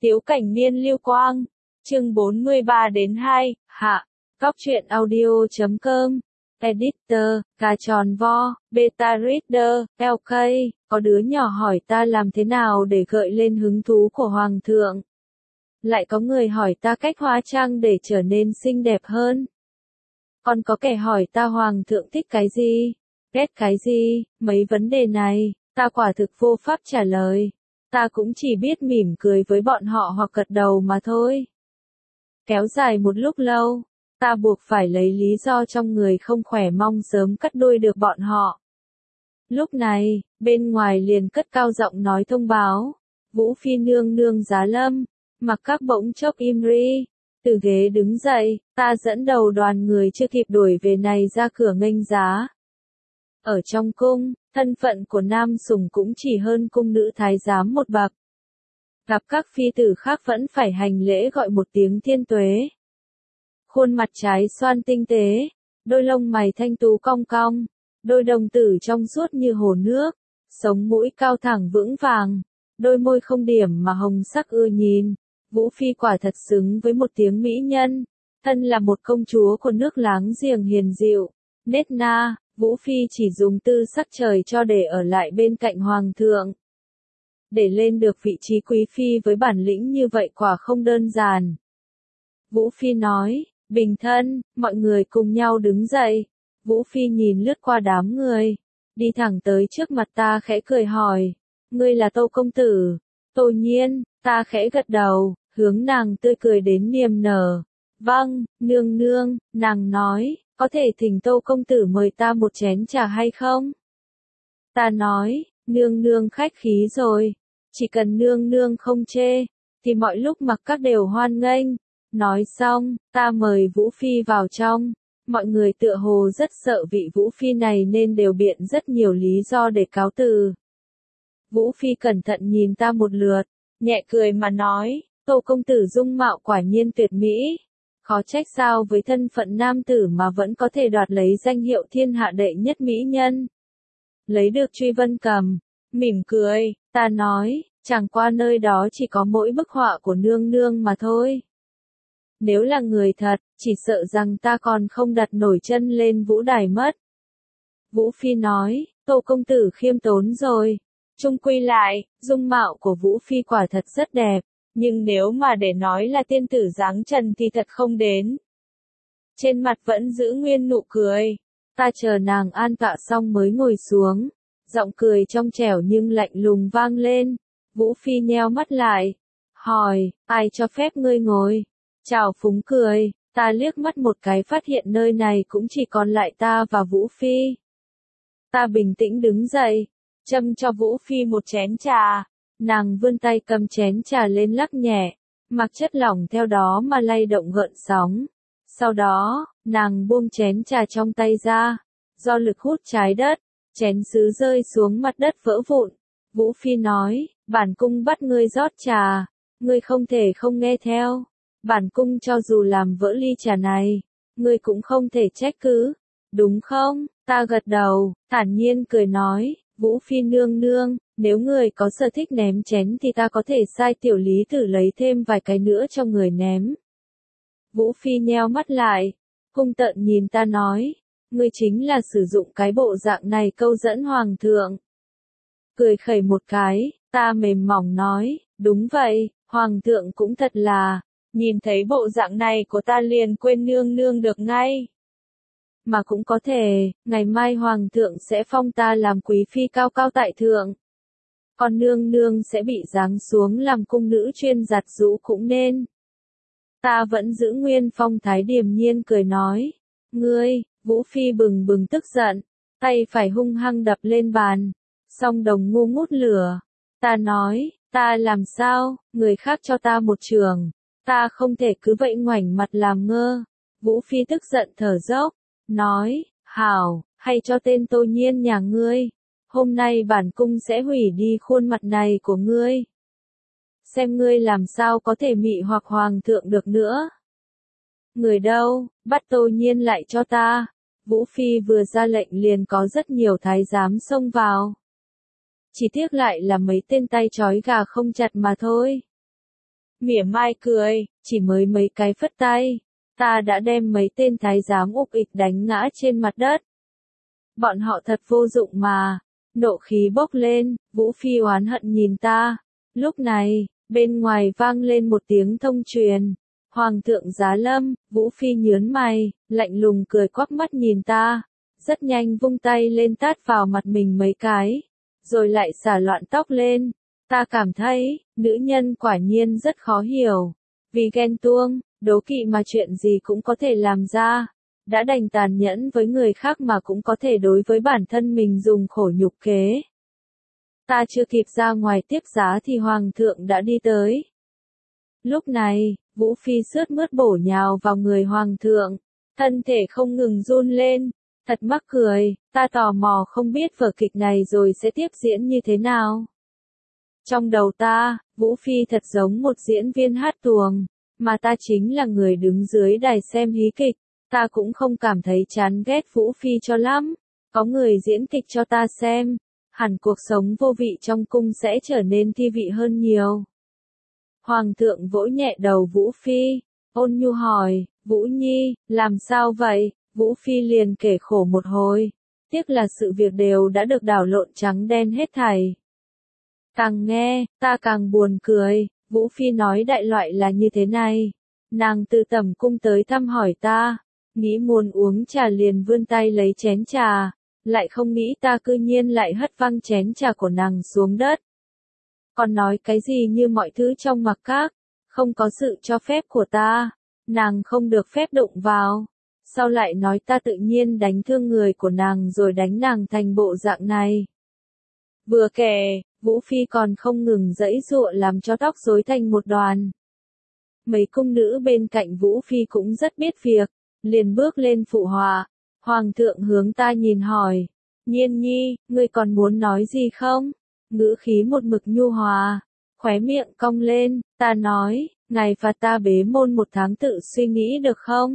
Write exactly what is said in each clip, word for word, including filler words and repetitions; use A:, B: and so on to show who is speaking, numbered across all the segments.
A: Tiếu Cảnh Niên Lưu Quang, chương bốn mươi ba đến hai, hạ, Góc truyện audio chấm com, Editor, Cà Tròn Vo, Beta Reader, lờ ca, có đứa nhỏ hỏi ta làm thế nào để gợi lên hứng thú của Hoàng thượng. Lại có người hỏi ta cách hóa trang để trở nên xinh đẹp hơn. Còn có kẻ hỏi ta Hoàng thượng thích cái gì, ghét cái gì, mấy vấn đề này, ta quả thực vô pháp trả lời. Ta cũng chỉ biết mỉm cười với bọn họ hoặc gật đầu mà thôi. Kéo dài một lúc lâu, ta buộc phải lấy lý do trong người không khỏe mong sớm cắt đuôi được bọn họ. Lúc này, bên ngoài liền cất cao giọng nói thông báo, Vũ Phi nương nương giá lâm, mặc các bỗng chốc im ri, từ ghế đứng dậy, ta dẫn đầu đoàn người chưa kịp đuổi về này ra cửa nghênh giá. Ở trong cung, thân phận của nam sủng cũng chỉ hơn cung nữ thái giám một bậc. Gặp các phi tử khác vẫn phải hành lễ gọi một tiếng thiên tuế. Khuôn mặt trái xoan tinh tế, đôi lông mày thanh tú cong cong, đôi đồng tử trong suốt như hồ nước, sống mũi cao thẳng vững vàng, đôi môi không điểm mà hồng sắc ưa nhìn. Vũ Phi quả thật xứng với một tiếng mỹ nhân, thân là một công chúa của nước láng giềng hiền dịu, nết na. Vũ Phi chỉ dùng tư sắc trời cho để ở lại bên cạnh Hoàng thượng. Để lên được vị trí quý phi với bản lĩnh như vậy quả không đơn giản. Vũ Phi nói, bình thân, mọi người cùng nhau đứng dậy. Vũ Phi nhìn lướt qua đám người, đi thẳng tới trước mặt ta khẽ cười hỏi, ngươi là Tâu công tử? Tô Nhiên, ta khẽ gật đầu, hướng nàng tươi cười đến niềm nở. Vâng, nương nương, nàng nói. Có thể thỉnh Tâu công tử mời ta một chén trà hay không? Ta nói, nương nương khách khí rồi, chỉ cần nương nương không chê, thì mọi lúc mặc các đều hoan nghênh. Nói xong, ta mời Vũ Phi vào trong, mọi người tựa hồ rất sợ vị Vũ Phi này nên đều biện rất nhiều lý do để cáo từ. Vũ Phi cẩn thận nhìn ta một lượt, nhẹ cười mà nói, Tâu công tử dung mạo quả nhiên tuyệt mỹ. Khó trách sao với thân phận nam tử mà vẫn có thể đoạt lấy danh hiệu thiên hạ đệ nhất mỹ nhân. Lấy được truy vân cầm, mỉm cười, ta nói, chẳng qua nơi đó chỉ có mỗi bức họa của nương nương mà thôi. Nếu là người thật, chỉ sợ rằng ta còn không đặt nổi chân lên vũ đài mất. Vũ Phi nói, Tô công tử khiêm tốn rồi. Chung quy lại, dung mạo của Vũ Phi quả thật rất đẹp. Nhưng nếu mà để nói là tiên tử dáng trần thì thật không đến. Trên mặt vẫn giữ nguyên nụ cười. Ta chờ nàng an tọa xong mới ngồi xuống. Giọng cười trong trẻo nhưng lạnh lùng vang lên. Vũ Phi nheo mắt lại. Hỏi, ai cho phép ngươi ngồi? Chào phúng cười, ta liếc mắt một cái phát hiện nơi này cũng chỉ còn lại ta và Vũ Phi. Ta bình tĩnh đứng dậy, châm cho Vũ Phi một chén trà. Nàng vươn tay cầm chén trà lên lắc nhẹ, mặc chất lỏng theo đó mà lay động gợn sóng. Sau đó, nàng buông chén trà trong tay ra, do lực hút trái đất, chén sứ rơi xuống mặt đất vỡ vụn. Vũ Phi nói, bản cung bắt ngươi rót trà, ngươi không thể không nghe theo. Bản cung cho dù làm vỡ ly trà này, ngươi cũng không thể trách cứ, đúng không? Ta gật đầu, thản nhiên cười nói, Vũ Phi nương nương. Nếu người có sở thích ném chén thì ta có thể sai tiểu lý tử lấy thêm vài cái nữa cho người ném. Vũ Phi nheo mắt lại, hung tợn nhìn ta nói, ngươi chính là sử dụng cái bộ dạng này câu dẫn Hoàng thượng. Cười khẩy một cái, ta mềm mỏng nói, đúng vậy, Hoàng thượng cũng thật là, nhìn thấy bộ dạng này của ta liền quên nương nương được ngay. Mà cũng có thể, ngày mai Hoàng thượng sẽ phong ta làm quý phi cao cao tại thượng. Còn nương nương sẽ bị giáng xuống làm cung nữ chuyên giặt giũ cũng nên. Ta vẫn giữ nguyên phong thái điềm nhiên cười nói. Ngươi, Vũ Phi bừng bừng tức giận, tay phải hung hăng đập lên bàn. Song đồng ngu ngút lửa. Ta nói, ta làm sao, người khác cho ta một trường. Ta không thể cứ vậy ngoảnh mặt làm ngơ. Vũ Phi tức giận thở dốc, nói, hảo, hay cho tên Tô Nhiên nhà ngươi. Hôm nay bản cung sẽ hủy đi khuôn mặt này của ngươi. Xem ngươi làm sao có thể mị hoặc Hoàng thượng được nữa. Người đâu, bắt Tô Nhiên lại cho ta. Vũ Phi vừa ra lệnh liền có rất nhiều thái giám xông vào. Chỉ tiếc lại là mấy tên tay trói gà không chặt mà thôi. Mỉa mai cười, chỉ mới mấy cái phất tay, ta đã đem mấy tên thái giám ục ịch đánh ngã trên mặt đất. Bọn họ thật vô dụng mà. Nộ khí bốc lên, Vũ Phi oán hận nhìn ta. Lúc này, bên ngoài vang lên một tiếng thông truyền. Hoàng thượng giá lâm, Vũ Phi nhớn mày, lạnh lùng cười quắc mắt nhìn ta. Rất nhanh vung tay lên tát vào mặt mình mấy cái. Rồi lại xả loạn tóc lên. Ta cảm thấy, nữ nhân quả nhiên rất khó hiểu. Vì ghen tuông, đố kỵ mà chuyện gì cũng có thể làm ra. Đã đành tàn nhẫn với người khác mà cũng có thể đối với bản thân mình dùng khổ nhục kế. Ta chưa kịp ra ngoài tiếp giá thì hoàng thượng đã đi tới. Lúc này, Vũ Phi sướt mướt bổ nhào vào người hoàng thượng, thân thể không ngừng run lên, thật mắc cười, ta tò mò không biết vở kịch này rồi sẽ tiếp diễn như thế nào. Trong đầu ta, Vũ Phi thật giống một diễn viên hát tuồng, mà ta chính là người đứng dưới đài xem hí kịch. Ta cũng không cảm thấy chán ghét Vũ Phi cho lắm, có người diễn kịch cho ta xem, hẳn cuộc sống vô vị trong cung sẽ trở nên thi vị hơn nhiều. Hoàng thượng vỗ nhẹ đầu Vũ Phi, ôn nhu hỏi, Vũ Nhi, làm sao vậy? Vũ Phi liền kể khổ một hồi, tiếc là sự việc đều đã được đảo lộn trắng đen hết thảy. Càng nghe, ta càng buồn cười, Vũ Phi nói đại loại là như thế này, nàng từ tẩm cung tới thăm hỏi ta. Nghĩ muốn uống trà liền vươn tay lấy chén trà, lại không nghĩ ta cư nhiên lại hất văng chén trà của nàng xuống đất. Còn nói cái gì như mọi thứ trong mặc các, không có sự cho phép của ta, nàng không được phép đụng vào. Sau lại nói ta tự nhiên đánh thương người của nàng rồi đánh nàng thành bộ dạng này. Vừa kể, Vũ Phi còn không ngừng giãy giụa làm cho tóc rối thành một đoàn. Mấy cung nữ bên cạnh Vũ Phi cũng rất biết việc. Liền bước lên phụ họa, hoàng thượng hướng ta nhìn hỏi, Nhiên Nhi, ngươi còn muốn nói gì không? Ngữ khí một mực nhu hòa, khóe miệng cong lên, ta nói, ngài phạt ta bế môn một tháng tự suy nghĩ được không?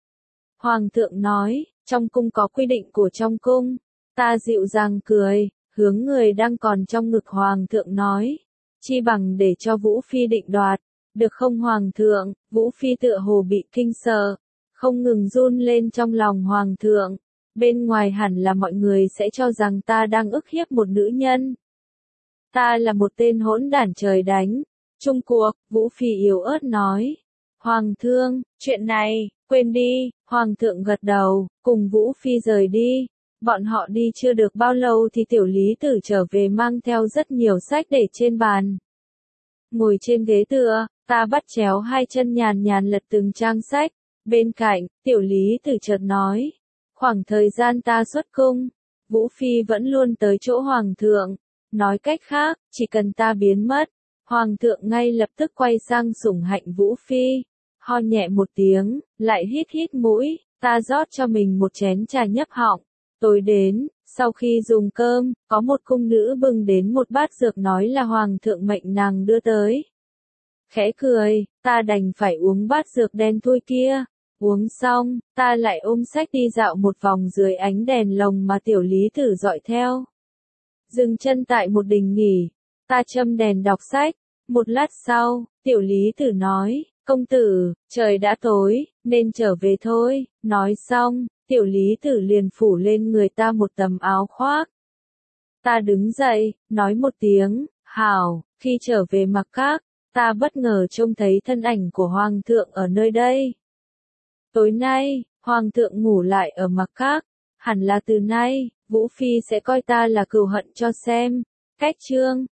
A: Hoàng thượng nói, trong cung có quy định của trong cung, ta dịu dàng cười, hướng người đang còn trong ngực hoàng thượng nói, chi bằng để cho Vũ Phi định đoạt, được không hoàng thượng? Vũ Phi tựa hồ bị kinh sợ. Không ngừng run lên trong lòng hoàng thượng, bên ngoài hẳn là mọi người sẽ cho rằng ta đang ức hiếp một nữ nhân. Ta là một tên hỗn đản trời đánh. Chung cuộc, Vũ Phi yếu ớt nói. Hoàng thượng, chuyện này, quên đi, hoàng thượng gật đầu, cùng Vũ Phi rời đi. Bọn họ đi chưa được bao lâu thì tiểu lý tử trở về mang theo rất nhiều sách để trên bàn. Ngồi trên ghế tựa, ta bắt chéo hai chân nhàn nhàn lật từng trang sách. Bên cạnh, tiểu lý tử chợt nói, khoảng thời gian ta xuất cung, Vũ Phi vẫn luôn tới chỗ hoàng thượng, nói cách khác, chỉ cần ta biến mất, hoàng thượng ngay lập tức quay sang sủng hạnh Vũ Phi, ho nhẹ một tiếng, lại hít hít mũi, ta rót cho mình một chén trà nhấp họng, tối đến, sau khi dùng cơm, có một cung nữ bưng đến một bát dược nói là hoàng thượng mệnh nàng đưa tới. Khẽ cười, ta đành phải uống bát dược đen thui kia. Uống xong, ta lại ôm sách đi dạo một vòng dưới ánh đèn lồng mà tiểu lý tử dọi theo. Dừng chân tại một đình nghỉ, ta châm đèn đọc sách. Một lát sau, tiểu lý tử nói, công tử, trời đã tối, nên trở về thôi. Nói xong, tiểu lý tử liền phủ lên người ta một tấm áo khoác. Ta đứng dậy, nói một tiếng, hảo, khi trở về mặc các, ta bất ngờ trông thấy thân ảnh của hoàng thượng ở nơi đây. Tối nay, hoàng thượng ngủ lại ở mặc các, hẳn là từ nay, Vũ Phi sẽ coi ta là cừu hận cho xem. Cách chương